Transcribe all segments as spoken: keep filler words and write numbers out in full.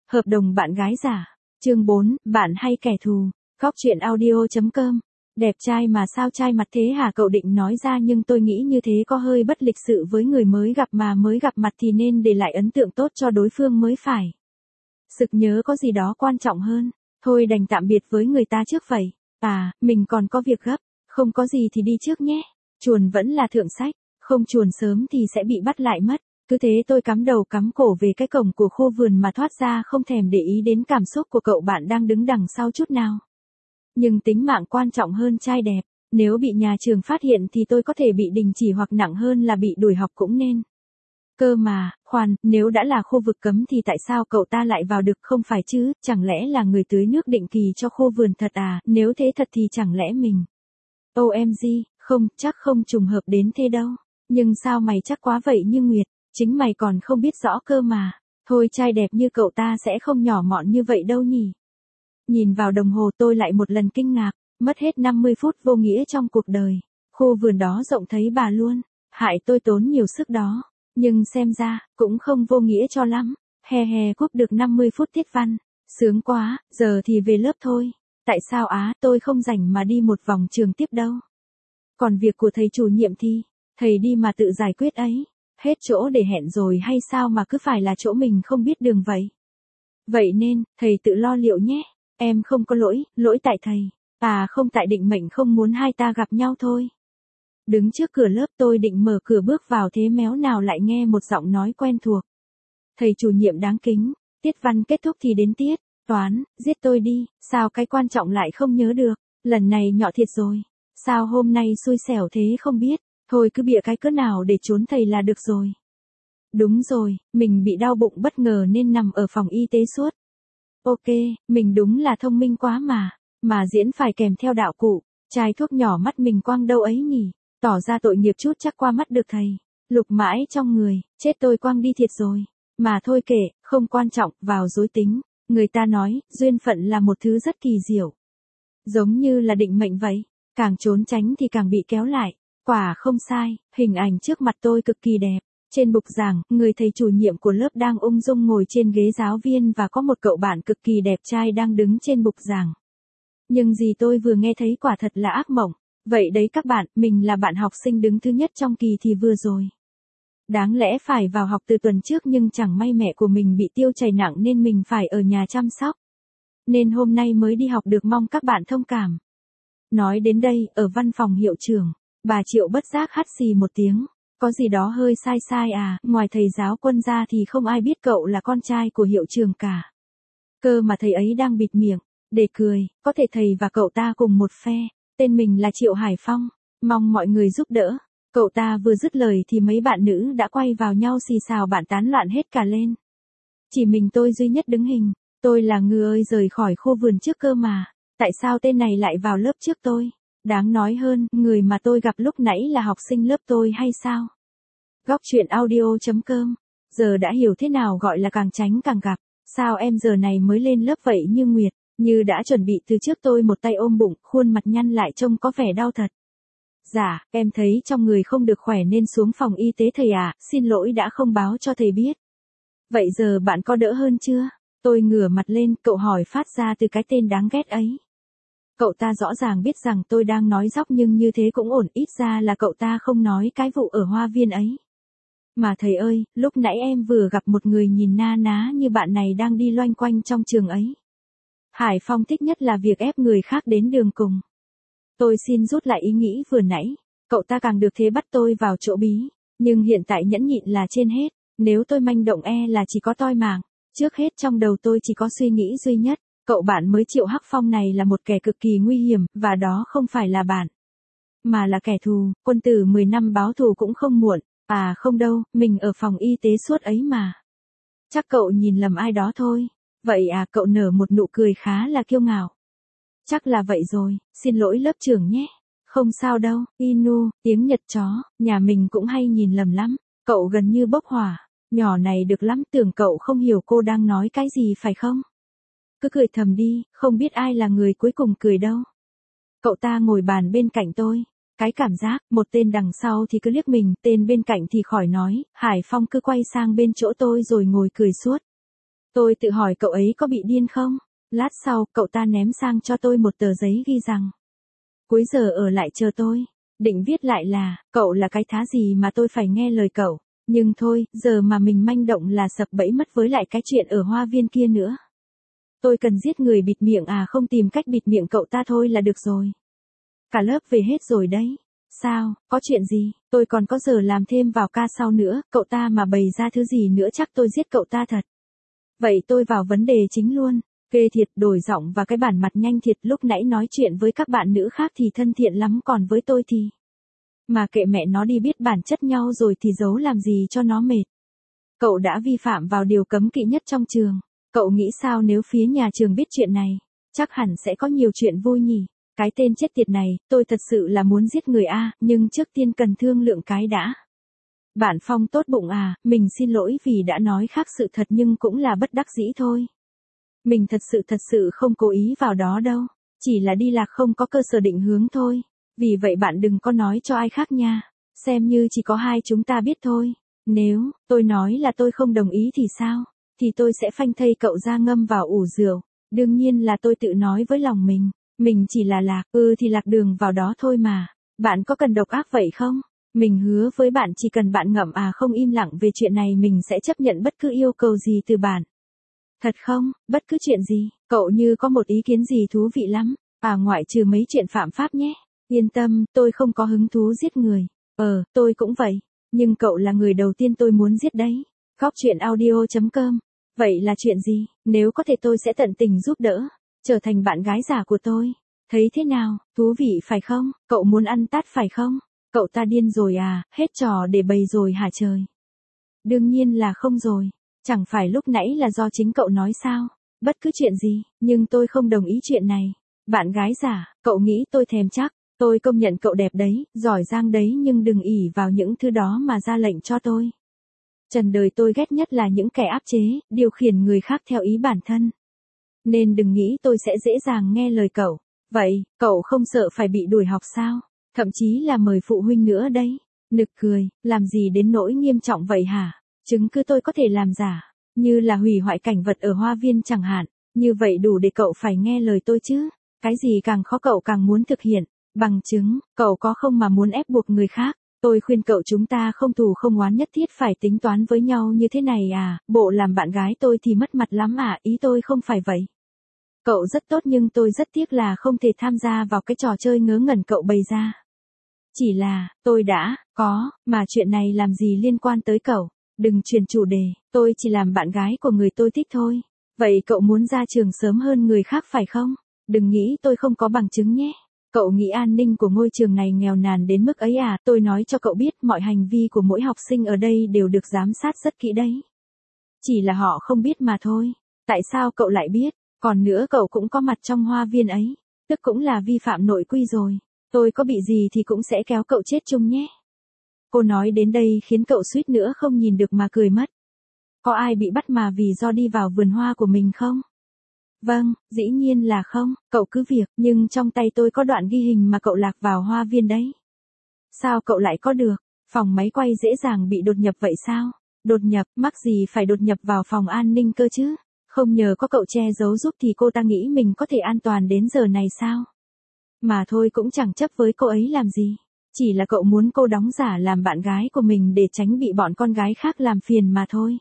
Hợp đồng bạn gái giả. Chương bốn, bạn hay kẻ thù. Góc truyện audio.com. Đẹp trai mà sao trai mặt thế hả, cậu định nói ra nhưng tôi nghĩ như thế có hơi bất lịch sự với người mới gặp, mà mới gặp mặt thì nên để lại ấn tượng tốt cho đối phương mới phải. Sực nhớ có gì đó quan trọng hơn. Thôi đành tạm biệt với người ta trước vậy. À, mình còn có việc gấp. Không có gì thì đi trước nhé. Chuồn vẫn là thượng sách. Không chuồn sớm thì sẽ bị bắt lại mất. Cứ thế tôi cắm đầu cắm cổ về cái cổng của khu vườn mà thoát ra, không thèm để ý đến cảm xúc của cậu bạn đang đứng đằng sau chút nào. Nhưng tính mạng quan trọng hơn trai đẹp. Nếu bị nhà trường phát hiện thì tôi có thể bị đình chỉ hoặc nặng hơn là bị đuổi học cũng nên. Cơ mà, khoan, nếu đã là khu vực cấm thì tại sao cậu ta lại vào được không phải chứ, chẳng lẽ là người tưới nước định kỳ cho khu vườn thật à, nếu thế thật thì chẳng lẽ mình. ô em giê, không, chắc không trùng hợp đến thế đâu. Nhưng sao mày chắc quá vậy Như Nguyệt, chính mày còn không biết rõ cơ mà. Thôi trai đẹp như cậu ta sẽ không nhỏ mọn như vậy đâu nhỉ. Nhìn vào đồng hồ tôi lại một lần kinh ngạc, mất hết năm mươi phút vô nghĩa trong cuộc đời. Khu vườn đó rộng thấy bà luôn, hại tôi tốn nhiều sức đó. Nhưng xem ra, cũng không vô nghĩa cho lắm. He he, cúp được năm mươi phút tiết văn. Sướng quá, giờ thì về lớp thôi. Tại sao á, tôi không rảnh mà đi một vòng trường tiếp đâu. Còn việc của thầy chủ nhiệm thì, thầy đi mà tự giải quyết ấy. Hết chỗ để hẹn rồi hay sao mà cứ phải là chỗ mình không biết đường vậy. Vậy nên, thầy tự lo liệu nhé. Em không có lỗi, lỗi tại thầy. À không, tại định mệnh không muốn hai ta gặp nhau thôi. Đứng trước cửa lớp tôi định mở cửa bước vào, thế méo nào lại nghe một giọng nói quen thuộc. Thầy chủ nhiệm đáng kính, tiết văn kết thúc thì đến tiết toán, giết tôi đi, sao cái quan trọng lại không nhớ được, lần này nhọ thiệt rồi. Sao hôm nay xui xẻo thế không biết, thôi cứ bịa cái cớ nào để trốn thầy là được rồi. Đúng rồi, mình bị đau bụng bất ngờ nên nằm ở phòng y tế suốt. Ok, mình đúng là thông minh quá mà, mà diễn phải kèm theo đạo cụ, chai thuốc nhỏ mắt mình quăng đâu ấy nhỉ. Tỏ ra tội nghiệp chút chắc qua mắt được thầy. Lục mãi trong người, chết tôi quăng đi thiệt rồi. Mà thôi kệ, không quan trọng, vào dối tính. Người ta nói, duyên phận là một thứ rất kỳ diệu. Giống như là định mệnh vậy, càng trốn tránh thì càng bị kéo lại. Quả không sai, hình ảnh trước mặt tôi cực kỳ đẹp. Trên bục giảng, người thầy chủ nhiệm của lớp đang ung dung ngồi trên ghế giáo viên và có một cậu bạn cực kỳ đẹp trai đang đứng trên bục giảng. Nhưng gì tôi vừa nghe thấy quả thật là ác mộng. Vậy đấy các bạn, mình là bạn học sinh đứng thứ nhất trong kỳ thi vừa rồi. Đáng lẽ phải vào học từ tuần trước nhưng chẳng may mẹ của mình bị tiêu chảy nặng nên mình phải ở nhà chăm sóc. Nên hôm nay mới đi học được, mong các bạn thông cảm. Nói đến đây, ở văn phòng hiệu trưởng, bà Triệu bất giác hắt xì một tiếng. Có gì đó hơi sai sai à, ngoài thầy giáo Quân ra thì không ai biết cậu là con trai của hiệu trưởng cả. Cơ mà thầy ấy đang bịt miệng, để cười, có thể thầy và cậu ta cùng một phe. Tên mình là Triệu Hải Phong, mong mọi người giúp đỡ. Cậu ta vừa dứt lời thì mấy bạn nữ đã quay vào nhau xì xào bàn tán loạn hết cả lên. Chỉ mình tôi duy nhất đứng hình, tôi là người ơi rời khỏi khu vườn trước cơ mà, tại sao tên này lại vào lớp trước tôi? Đáng nói hơn, người mà tôi gặp lúc nãy là học sinh lớp tôi hay sao? Góc truyện audio.com, giờ đã hiểu thế nào gọi là càng tránh càng gặp, sao em giờ này mới lên lớp vậy Như Nguyệt? Như đã chuẩn bị từ trước, tôi một tay ôm bụng, khuôn mặt nhăn lại trông có vẻ đau thật. Dạ, em thấy trong người không được khỏe nên xuống phòng y tế thầy ạ, à, xin lỗi đã không báo cho thầy biết. Vậy giờ bạn có đỡ hơn chưa? Tôi ngửa mặt lên, cậu hỏi phát ra từ cái tên đáng ghét ấy. Cậu ta rõ ràng biết rằng tôi đang nói dóc nhưng như thế cũng ổn, ít ra là cậu ta không nói cái vụ ở hoa viên ấy. Mà thầy ơi, lúc nãy em vừa gặp một người nhìn na ná như bạn này đang đi loanh quanh trong trường ấy. Hải Phong thích nhất là việc ép người khác đến đường cùng. Tôi xin rút lại ý nghĩ vừa nãy, cậu ta càng được thế bắt tôi vào chỗ bí, nhưng hiện tại nhẫn nhịn là trên hết, nếu tôi manh động e là chỉ có toi mạng. Trước hết trong đầu tôi chỉ có suy nghĩ duy nhất, cậu bạn mới Triệu Hắc Phong này là một kẻ cực kỳ nguy hiểm, và đó không phải là bạn, mà là kẻ thù, quân tử mười năm báo thù cũng không muộn. À không đâu, mình ở phòng y tế suốt ấy mà. Chắc cậu nhìn lầm ai đó thôi. Vậy à, cậu nở một nụ cười khá là kiêu ngạo. Chắc là vậy rồi, xin lỗi lớp trưởng nhé. Không sao đâu, Inu, tiếng Nhật chó, nhà mình cũng hay nhìn lầm lắm. Cậu gần như bốc hỏa, nhỏ này được lắm, tưởng cậu không hiểu cô đang nói cái gì phải không? Cứ cười thầm đi, không biết ai là người cuối cùng cười đâu. Cậu ta ngồi bàn bên cạnh tôi. Cái cảm giác, một tên đằng sau thì cứ liếc mình, tên bên cạnh thì khỏi nói, Hải Phong cứ quay sang bên chỗ tôi rồi ngồi cười suốt. Tôi tự hỏi cậu ấy có bị điên không? Lát sau, cậu ta ném sang cho tôi một tờ giấy ghi rằng. Cuối giờ ở lại chờ tôi. Định viết lại là, cậu là cái thá gì mà tôi phải nghe lời cậu. Nhưng thôi, giờ mà mình manh động là sập bẫy mất với lại cái chuyện ở hoa viên kia nữa. Tôi cần giết người bịt miệng à, không tìm cách bịt miệng cậu ta thôi là được rồi. Cả lớp về hết rồi đấy. Sao, có chuyện gì, tôi còn có giờ làm thêm vào ca sau nữa, cậu ta mà bày ra thứ gì nữa chắc tôi giết cậu ta thật. Vậy tôi vào vấn đề chính luôn. Ghê thiệt, đổi giọng và cái bản mặt nhanh thiệt, lúc nãy nói chuyện với các bạn nữ khác thì thân thiện lắm, còn với tôi thì... Mà kệ mẹ nó đi, biết bản chất nhau rồi thì giấu làm gì cho nó mệt. Cậu đã vi phạm vào điều cấm kỵ nhất trong trường. Cậu nghĩ sao nếu phía nhà trường biết chuyện này? Chắc hẳn sẽ có nhiều chuyện vui nhỉ. Cái tên chết tiệt này, tôi thật sự là muốn giết người a, nhưng trước tiên cần thương lượng cái đã. Bạn Phong tốt bụng à, mình xin lỗi vì đã nói khác sự thật nhưng cũng là bất đắc dĩ thôi. Mình thật sự thật sự không cố ý vào đó đâu, chỉ là đi lạc không có cơ sở định hướng thôi. Vì vậy bạn đừng có nói cho ai khác nha, xem như chỉ có hai chúng ta biết thôi. Nếu tôi nói là tôi không đồng ý thì sao? Thì tôi sẽ phanh thây cậu ra ngâm vào ủ rượu. Đương nhiên là tôi tự nói với lòng mình, mình chỉ là lạc, ừ thì lạc đường vào đó thôi mà. Bạn có cần độc ác vậy không? Mình hứa với bạn chỉ cần bạn ngậm à không im lặng về chuyện này mình sẽ chấp nhận bất cứ yêu cầu gì từ bạn. Thật không, bất cứ chuyện gì, cậu như có một ý kiến gì thú vị lắm, à ngoại trừ mấy chuyện phạm pháp nhé. Yên tâm, tôi không có hứng thú giết người. Ờ, tôi cũng vậy. Nhưng cậu là người đầu tiên tôi muốn giết đấy. Góc chuyện audio chấm com. Vậy là chuyện gì? Nếu có thể tôi sẽ tận tình giúp đỡ. Trở thành bạn gái giả của tôi. Thấy thế nào? Thú vị phải không? Cậu muốn ăn tát phải không? Cậu ta điên rồi à? Hết trò để bày rồi hả trời? Đương nhiên là không rồi. Chẳng phải lúc nãy là do chính cậu nói sao? Bất cứ chuyện gì, nhưng tôi không đồng ý chuyện này. Bạn gái giả, cậu nghĩ tôi thèm chắc. Tôi công nhận cậu đẹp đấy, giỏi giang đấy nhưng đừng ỷ vào những thứ đó mà ra lệnh cho tôi. Trần đời tôi ghét nhất là những kẻ áp chế, điều khiển người khác theo ý bản thân. Nên đừng nghĩ tôi sẽ dễ dàng nghe lời cậu. Vậy, cậu không sợ phải bị đuổi học sao? Thậm chí là mời phụ huynh nữa đấy. Nực cười, làm gì đến nỗi nghiêm trọng vậy hả? Chứng cứ tôi có thể làm giả, như là hủy hoại cảnh vật ở hoa viên chẳng hạn. Như vậy đủ để cậu phải nghe lời tôi chứ. Cái gì càng khó cậu càng muốn thực hiện. Bằng chứng, cậu có không mà muốn ép buộc người khác. Tôi khuyên cậu chúng ta không thù không oán nhất thiết phải tính toán với nhau như thế này à, bộ làm bạn gái tôi thì mất mặt lắm à, ý tôi không phải vậy. Cậu rất tốt nhưng tôi rất tiếc là không thể tham gia vào cái trò chơi ngớ ngẩn cậu bày ra. Chỉ là, tôi đã, có, mà chuyện này làm gì liên quan tới cậu, đừng chuyển chủ đề, tôi chỉ làm bạn gái của người tôi thích thôi. Vậy cậu muốn ra trường sớm hơn người khác phải không? Đừng nghĩ tôi không có bằng chứng nhé. Cậu nghĩ an ninh của ngôi trường này nghèo nàn đến mức ấy à? Tôi nói cho cậu biết mọi hành vi của mỗi học sinh ở đây đều được giám sát rất kỹ đấy. Chỉ là họ không biết mà thôi. Tại sao cậu lại biết? Còn nữa cậu cũng có mặt trong hoa viên ấy. Tức cũng là vi phạm nội quy rồi. Tôi có bị gì thì cũng sẽ kéo cậu chết chung nhé. Cô nói đến đây khiến cậu suýt nữa không nhìn được mà cười mất. Có ai bị bắt mà vì do đi vào vườn hoa của mình không? Vâng, dĩ nhiên là không, cậu cứ việc, nhưng trong tay tôi có đoạn ghi hình mà cậu lạc vào hoa viên đấy. Sao cậu lại có được? Phòng máy quay dễ dàng bị đột nhập vậy sao? Đột nhập, mắc gì phải đột nhập vào phòng an ninh cơ chứ? Không nhờ có cậu che giấu giúp thì cô ta nghĩ mình có thể an toàn đến giờ này sao? Mà thôi cũng chẳng chấp với cô ấy làm gì. Chỉ là cậu muốn cô đóng giả làm bạn gái của mình để tránh bị bọn con gái khác làm phiền mà thôi.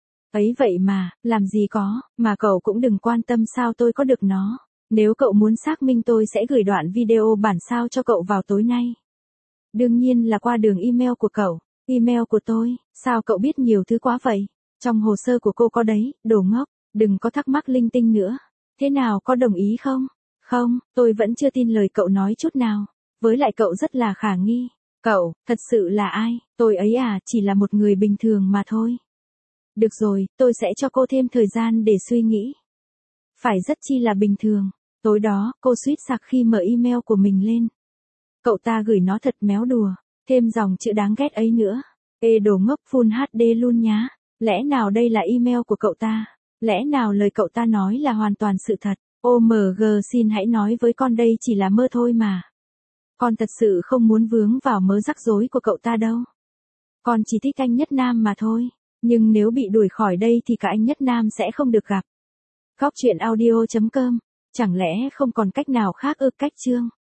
Ấy vậy mà, làm gì có, mà cậu cũng đừng quan tâm sao tôi có được nó. Nếu cậu muốn xác minh tôi sẽ gửi đoạn video bản sao cho cậu vào tối nay. Đương nhiên là qua đường email của cậu. Email của tôi, sao cậu biết nhiều thứ quá vậy? Trong hồ sơ của cô có đấy, đồ ngốc, đừng có thắc mắc linh tinh nữa. Thế nào, có đồng ý không? Không, tôi vẫn chưa tin lời cậu nói chút nào. Với lại cậu rất là khả nghi. Cậu, thật sự là ai? Tôi ấy à, chỉ là một người bình thường mà thôi. Được rồi, tôi sẽ cho cô thêm thời gian để suy nghĩ. Phải rất chi là bình thường. Tối đó, cô suýt sặc khi mở email của mình lên. Cậu ta gửi nó thật méo đùa, thêm dòng chữ đáng ghét ấy nữa. Ê đồ ngốc full hát đê luôn nhá. Lẽ nào đây là email của cậu ta? Lẽ nào lời cậu ta nói là hoàn toàn sự thật? ô em giê xin hãy nói với con đây chỉ là mơ thôi mà. Con thật sự không muốn vướng vào mớ rắc rối của cậu ta đâu. Con chỉ thích anh Nhất Nam mà thôi. Nhưng nếu bị đuổi khỏi đây thì cả anh Nhất Nam sẽ không được gặp. Góc chuyện audio chấm com. Chẳng lẽ không còn cách nào khác ư? Cách chương